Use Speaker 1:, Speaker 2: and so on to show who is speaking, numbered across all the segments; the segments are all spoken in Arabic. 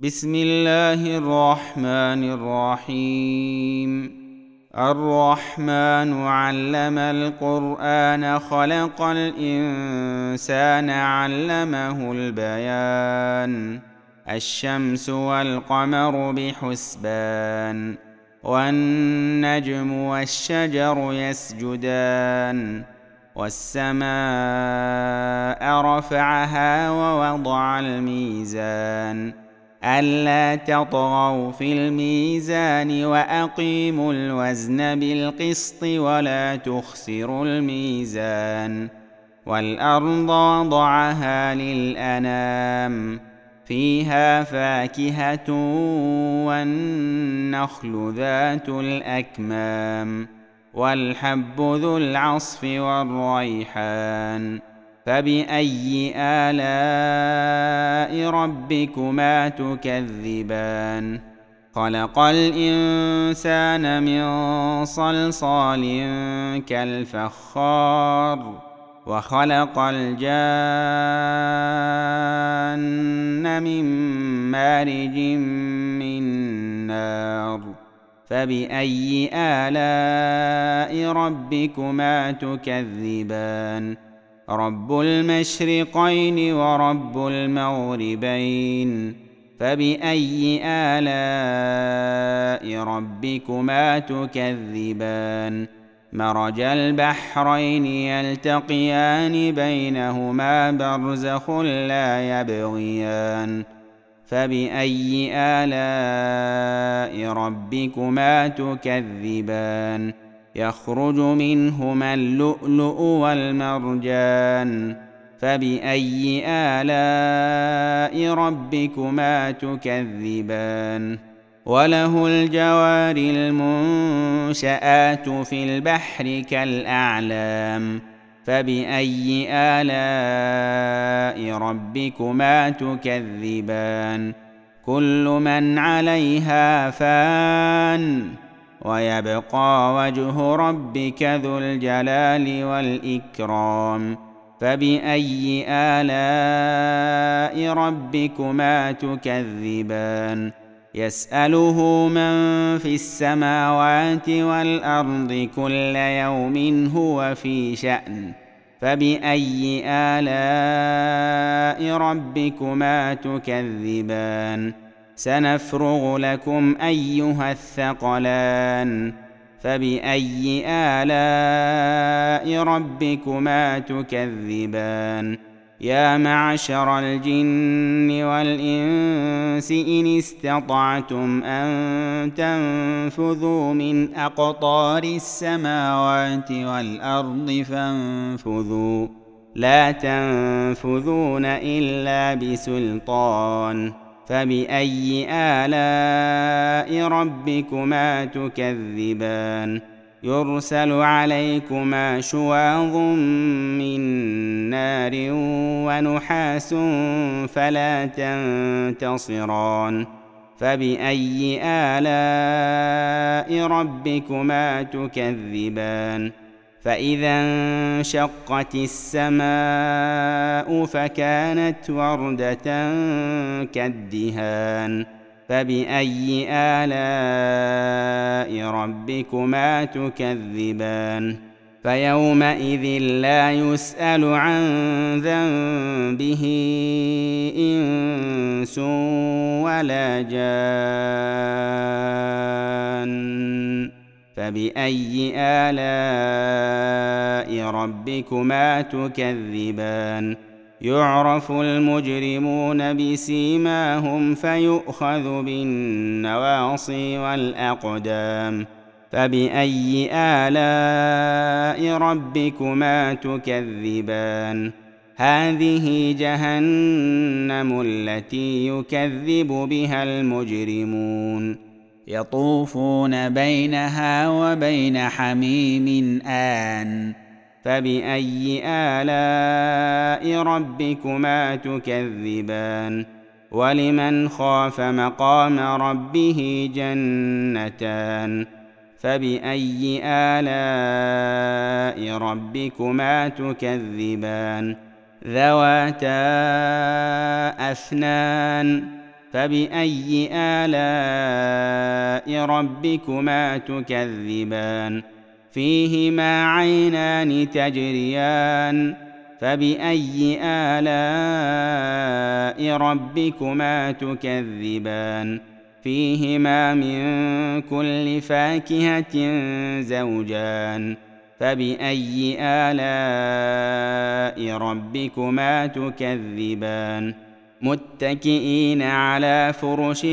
Speaker 1: بسم الله الرحمن الرحيم. الرحمن علم القرآن خلق الإنسان علمه البيان. الشمس والقمر بحسبان، والنجم والشجر يسجدان، والسماء رفعها ووضع الميزان ألا تطغوا في الميزان وأقيموا الوزن بالقسط ولا تخسروا الميزان. والأرض وضعها للأنام، فيها فاكهة والنخل ذات الأكمام، والحب ذو العصف والريحان. فبأي آلاء ربكما تكذبان؟ خلق الإنسان من صلصال كالفخار، وخلق الجان من مارج من نار. فبأي آلاء ربكما تكذبان؟ رب المشرقين ورب المغربين. فبأي آلاء ربكما تكذبان؟ مرج البحرين يلتقيان بينهما برزخ لا يبغيان. فبأي آلاء ربكما تكذبان؟ يخرج منهما اللؤلؤ والمرجان. فبأي آلاء ربكما تكذبان؟ وله الجوار المنشآت في البحر كالأعلام. فبأي آلاء ربكما تكذبان؟ كل من عليها فان، ويبقى وجه ربك ذو الجلال والإكرام. فبأي آلاء ربكما تكذبان؟ يسأله من في السماوات والأرض كل يوم هو في شأن. فبأي آلاء ربكما تكذبان؟ سنفرغ لكم أيها الثقلان. فبأي آلاء ربكما تكذبان؟ يا معشر الجن والإنس إن استطعتم أن تنفذوا من أقطار السماوات والأرض فانفذوا، لا تنفذون إلا بسلطان. فبأي آلاء ربكما تكذبان؟ يرسل عليكما شواظ من نار ونحاس فلا تنتصران. فبأي آلاء ربكما تكذبان؟ فإذا انشقت السماء فكانت وردة كالدهان. فبأي آلاء ربكما تكذبان؟ فيومئذ لا يسأل عن ذنبه إنس ولا جان. فبأي آلاء ربكما تكذبان؟ يعرف المجرمون بسيماهم فيؤخذ بالنواصي والأقدام. فبأي آلاء ربكما تكذبان؟ هذه جهنم التي يكذب بها المجرمون، يطوفون بينها وبين حميم آن. فبأي آلاء ربكما تكذبان؟ ولمن خاف مقام ربه جنتان. فبأي آلاء ربكما تكذبان؟ ذواتا أفنان. فبأي آلاء ربكما تكذبان فيهما عينان تجريان فبأي آلاء ربكما تكذبان فيهما من كل فاكهة زوجان فبأي آلاء ربكما تكذبان متكئين على فرش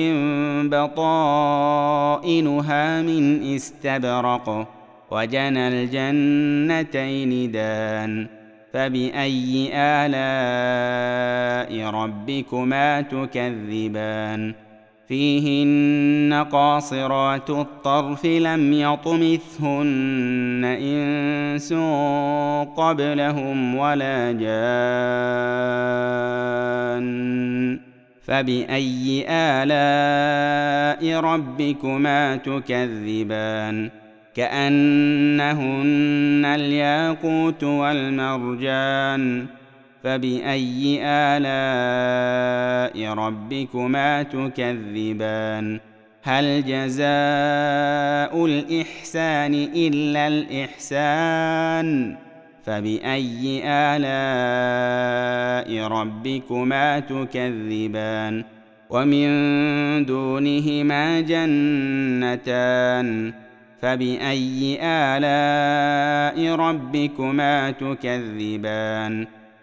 Speaker 1: بطائنها من استبرق وجنى الجنتين دان فبأي آلاء ربكما تكذبان فيهن قاصرات الطرف لم يطمثهن إنس قبلهم ولا جان فبأي آلاء ربكما تكذبان كأنهن الياقوت والمرجان فبأي آلاء ربكما تكذبان هل جزاء الإحسان إلا الإحسان فبأي آلاء ربكما تكذبان ومن دونهما جنتان فبأي آلاء ربكما تكذبان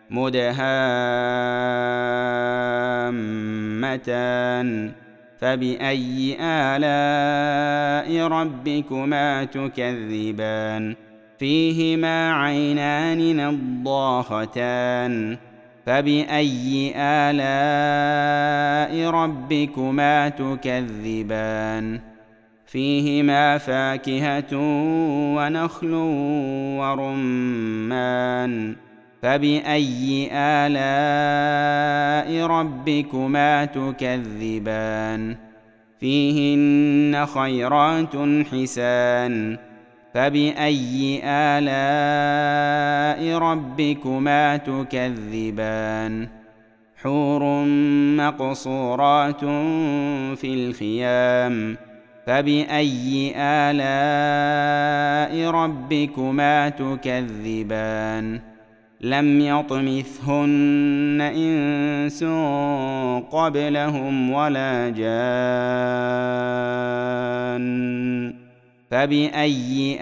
Speaker 1: مدهامتان فبأي آلاء ربكما تكذبان فيهما عينان نضاختان فبأي آلاء ربكما تكذبان فيهما فاكهة ونخل ورمان فبأي آلاء ربكما تكذبان فيهن خيرات حسان فبأي آلاء ربكما تكذبان حور مقصورات في الخيام فبأي آلاء ربكما تكذبان لم يطمثهن إنس قبلهم ولا جان فبأي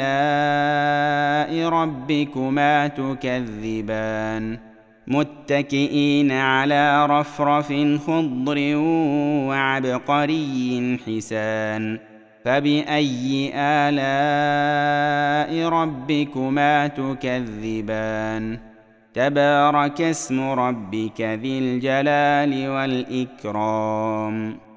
Speaker 1: آلاء ربكما تكذبان متكئين على رفرف خضر وعبقري حسان فبأي آلاء ربكما تكذبان تبارك اسم ربك ذي الجلال والإكرام